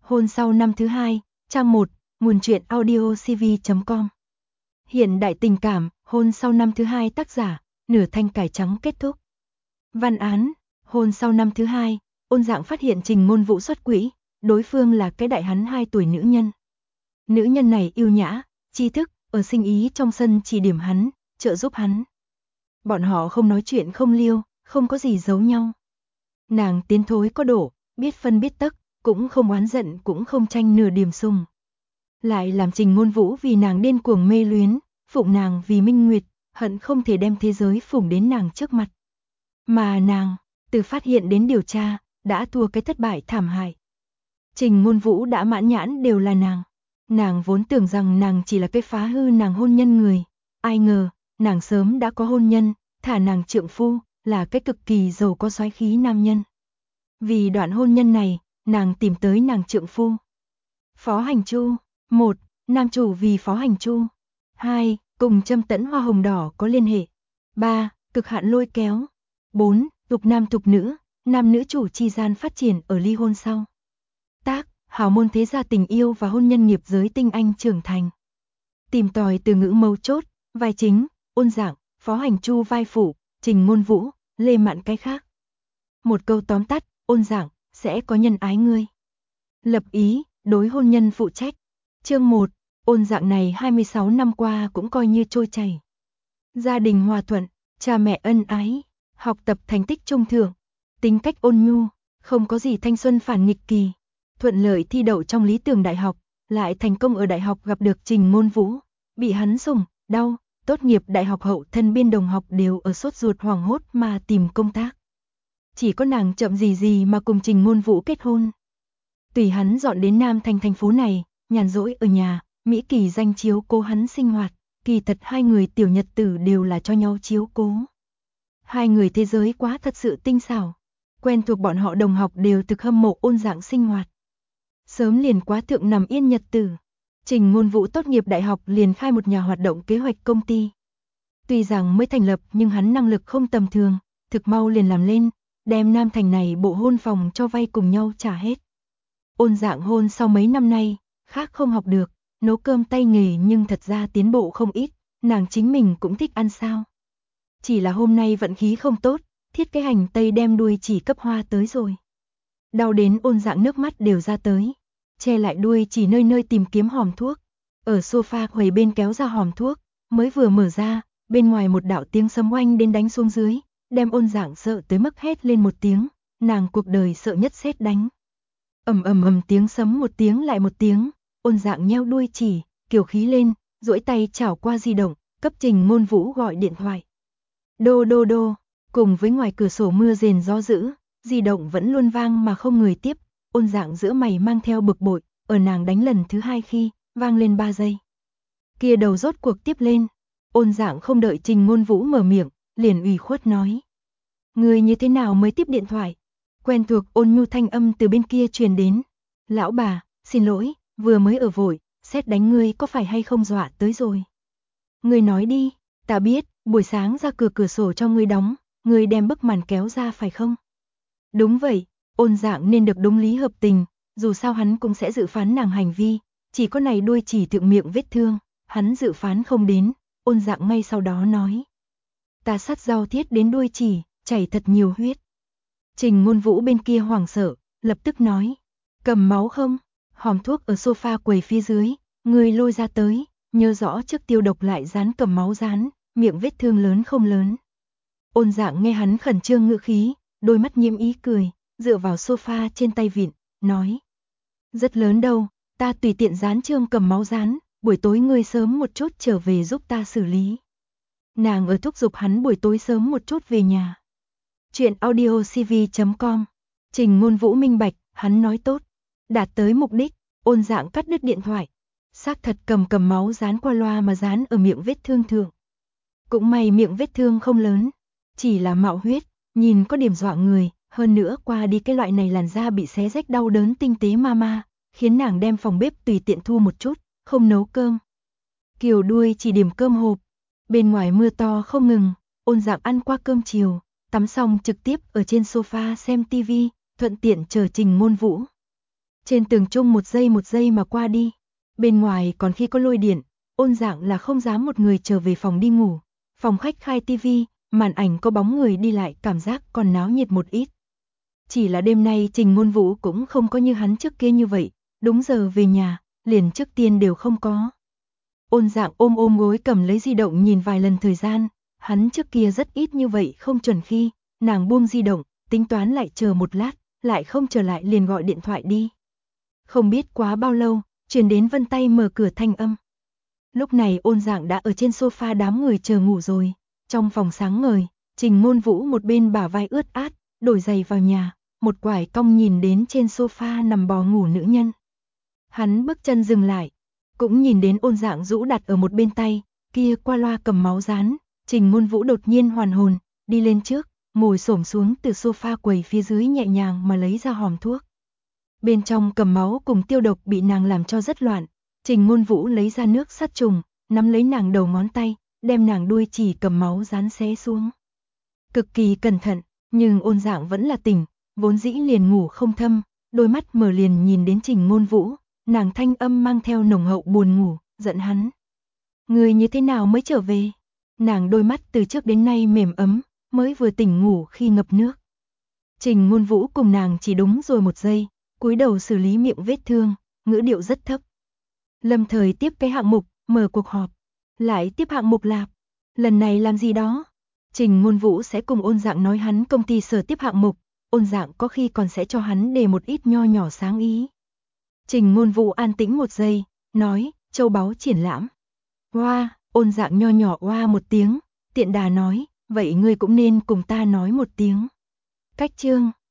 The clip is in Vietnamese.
Hôn sau năm thứ hai, trang 1, nguồn truyện audiocv.com. Hiện đại tình cảm, hôn sau năm thứ hai, tác giả, Nửa Thanh Cải Trắng. Kết thúc. Văn án, hôn sau năm thứ hai, Ôn Dạng phát hiện Trình Môn Vũ xuất quỹ, đối phương là cái đại hắn 2 tuổi nữ nhân. Nữ nhân này yêu nhã, tri thức, ở sinh ý trong sân chỉ điểm hắn, trợ giúp hắn. Bọn họ không nói chuyện không liêu, không có gì giấu nhau. Nàng tiến thối có độ, biết phân biết tấc, cũng không oán giận cũng không tranh nửa điểm sung. Lại làm Trình Môn Vũ vì nàng điên cuồng mê luyến, phụng nàng vì minh nguyệt, hận không thể đem thế giới phủng đến nàng trước mặt. Mà nàng, từ phát hiện đến điều tra, đã thua cái thất bại thảm hại. Trình Môn Vũ đã mãn nhãn đều là nàng. Nàng vốn tưởng rằng nàng chỉ là cái phá hư nàng hôn nhân người. Ai ngờ, nàng sớm đã có hôn nhân, thả nàng trượng phu, là cái cực kỳ giàu có soái khí nam nhân. Vì đoạn hôn nhân này, nàng tìm tới nàng trượng phu. Phó Hành Chu. 1. Nam chủ vì Phó Hành Chu. 2. Cùng Trâm Tẫn Hoa Hồng Đỏ có liên hệ. 3. Cực hạn lôi kéo. 4. Tục nam tục nữ, nam nữ chủ chi gian phát triển ở ly hôn sau. Tác, hào môn thế gia tình yêu và hôn nhân nghiệp giới tinh anh trưởng thành. Tìm tòi từ ngữ mấu chốt, vai chính, Ôn Dạng, Phó Hành Chu vai phụ, Trình Môn Vũ, Lê Mạn cái khác. Một câu tóm tắt, Ôn Dạng, sẽ có nhân ái ngươi. Lập ý, đối hôn nhân phụ trách. Chương 1, Ôn Dạng này 26 năm qua cũng coi như trôi chảy. Gia đình hòa thuận, cha mẹ ân ái, học tập thành tích trung thượng, tính cách ôn nhu, không có gì thanh xuân phản nghịch kỳ. Thuận lợi thi đậu trong lý tưởng đại học, lại thành công ở đại học gặp được Trình Môn Vũ, bị hắn sủng, đau, tốt nghiệp đại học hậu thân biên đồng học đều ở sốt ruột hoảng hốt mà tìm công tác. Chỉ có nàng chậm gì mà cùng Trình Môn Vũ kết hôn. Tùy hắn dọn đến Nam Thành thành phố này, nhàn rỗi ở nhà, Mỹ Kỳ danh chiếu cố hắn sinh hoạt, kỳ thật hai người tiểu nhật tử đều là cho nhau chiếu cố. Hai người thế giới quá thật sự tinh xảo, quen thuộc bọn họ đồng học đều thực hâm mộ Ôn Dạng sinh hoạt. Sớm liền quá thượng nằm yên nhật tử. Trình Môn Vũ tốt nghiệp đại học liền khai một nhà hoạt động kế hoạch công ty. Tuy rằng mới thành lập nhưng hắn năng lực không tầm thường, thực mau liền làm lên, đem Nam Thành này bộ hôn phòng cho vay cùng nhau trả hết. Ôn Dạng hôn sau mấy năm nay, khác không học được, nấu cơm tay nghề nhưng thật ra tiến bộ không ít, nàng chính mình cũng thích ăn sao. Chỉ là hôm nay vận khí không tốt, thiết cái hành tây đem đuôi chỉ cấp hoa tới rồi. Đau đến Ôn Dạng nước mắt đều ra tới, che lại đuôi chỉ nơi nơi tìm kiếm hòm thuốc. Ở sofa quầy bên kéo ra hòm thuốc, mới vừa mở ra, bên ngoài một đạo tiếng sấm oanh đến đánh xuống dưới, đem Ôn Dạng sợ tới mức hét lên một tiếng, nàng cuộc đời sợ nhất sét đánh. Ầm ầm ầm tiếng sấm một tiếng lại một tiếng, Ôn Dạng nheo đuôi chỉ, kiều khí lên, duỗi tay chảo qua di động, cấp Trình Môn Vũ gọi điện thoại. Đô đô đô, cùng với ngoài cửa sổ mưa rền gió dữ, di động vẫn luôn vang mà không người tiếp. Ôn Dạng giữa mày mang theo bực bội, ở nàng đánh lần thứ 2 khi, vang lên 3 giây. Kia đầu rốt cuộc tiếp lên, Ôn Dạng không đợi Trình Môn Vũ mở miệng, liền ủy khuất nói. Người như thế nào mới tiếp điện thoại? Quen thuộc ôn nhu thanh âm từ bên kia truyền đến. Lão bà, xin lỗi, vừa mới ở vội, sét đánh ngươi có phải hay không dọa tới rồi. Ngươi nói đi, ta biết, buổi sáng ra cửa sổ cho ngươi đóng, ngươi đem bức màn kéo ra phải không? Đúng vậy. Ôn Dạng nên được đúng lý hợp tình, dù sao hắn cũng sẽ dự phán nàng hành vi, chỉ có này đuôi chỉ thượng miệng vết thương, hắn dự phán không đến. Ôn Dạng ngay sau đó nói. Ta sắt dao thiết đến đuôi chỉ, chảy thật nhiều huyết. Trình Môn Vũ bên kia hoảng sợ, lập tức nói. Cầm máu không? Hòm thuốc ở sofa quầy phía dưới, người lôi ra tới, nhớ rõ trước tiêu độc lại dán cầm máu dán, miệng vết thương lớn không lớn. Ôn Dạng nghe hắn khẩn trương ngữ khí, đôi mắt nhiễm ý cười, dựa vào sofa trên tay vịn, nói. Rất lớn đâu, ta tùy tiện dán trương cầm máu dán, buổi tối ngươi sớm một chút trở về giúp ta xử lý. Nàng ở thúc giục hắn buổi tối sớm một chút về nhà. Chuyện audiocv.com. Trình Môn Vũ minh bạch, hắn nói tốt. Đạt tới mục đích, Ôn Dạng cắt đứt điện thoại. Xác thật cầm máu dán qua loa mà dán ở miệng vết thương thượng. Cũng may miệng vết thương không lớn, chỉ là mạo huyết, nhìn có điểm dọa người. Hơn nữa qua đi cái loại này làn da bị xé rách đau đớn tinh tế ma, khiến nàng đem phòng bếp tùy tiện thu một chút, không nấu cơm. Kiều đuôi chỉ điểm cơm hộp. Bên ngoài mưa to không ngừng, Ôn Dạng ăn qua cơm chiều, tắm xong trực tiếp ở trên sofa xem tivi, thuận tiện chờ Trình Môn Vũ. Trên tường trung một giây mà qua đi. Bên ngoài còn khi có lôi điện, Ôn Dạng là không dám một người trở về phòng đi ngủ. Phòng khách khai tivi, màn ảnh có bóng người đi lại, cảm giác còn náo nhiệt một ít. Chỉ là đêm nay Trình Ngôn Vũ cũng không có như hắn trước kia như vậy, đúng giờ về nhà, liền trước tiên đều không có. Ôn Dạng ôm gối cầm lấy di động nhìn vài lần thời gian, hắn trước kia rất ít như vậy không chuẩn khi, nàng buông di động, tính toán lại chờ một lát, lại không trở lại liền gọi điện thoại đi. Không biết quá bao lâu, truyền đến Vân Tay mở cửa thanh âm. Lúc này Ôn Dạng đã ở trên sofa đám người chờ ngủ rồi, trong phòng sáng ngời, Trình Ngôn Vũ một bên bả vai ướt át, đổi giày vào nhà, một quải cong nhìn đến trên sofa nằm bò ngủ nữ nhân. Hắn bước chân dừng lại, cũng nhìn đến Ôn Dạng rũ đặt ở một bên tay, kia qua loa cầm máu dán, Trình Ngôn Vũ đột nhiên hoàn hồn, đi lên trước, ngồi xổm xuống từ sofa quầy phía dưới nhẹ nhàng mà lấy ra hòm thuốc. Bên trong cầm máu cùng tiêu độc bị nàng làm cho rất loạn, Trình Ngôn Vũ lấy ra nước sát trùng, nắm lấy nàng đầu ngón tay, đem nàng đuôi chỉ cầm máu dán xé xuống. Cực kỳ cẩn thận, nhưng Ôn Dạng vẫn là tỉnh, vốn dĩ liền ngủ không thâm, đôi mắt mở liền nhìn đến Trình Ngôn Vũ, nàng thanh âm mang theo nồng hậu buồn ngủ, giận hắn. Người như thế nào mới trở về? Nàng đôi mắt từ trước đến nay mềm ấm, mới vừa tỉnh ngủ khi ngập nước. Trình Ngôn Vũ cùng nàng chỉ đúng rồi một giây, cúi đầu xử lý miệng vết thương, ngữ điệu rất thấp. Lâm thời tiếp cái hạng mục, mở cuộc họp. Lại tiếp hạng mục lạp. Lần này làm gì đó? Trình Ngôn Vũ sẽ cùng Ôn Dạng nói hắn công ty sở tiếp hạng mục, Ôn Dạng có khi còn sẽ cho hắn đề một ít nho nhỏ sáng ý. Trình Ngôn Vũ an tĩnh một giây, nói, châu báu triển lãm. Oa, Ôn Dạng nho nhỏ oa một tiếng, tiện đà nói, vậy ngươi cũng nên cùng ta nói một tiếng. Cách chương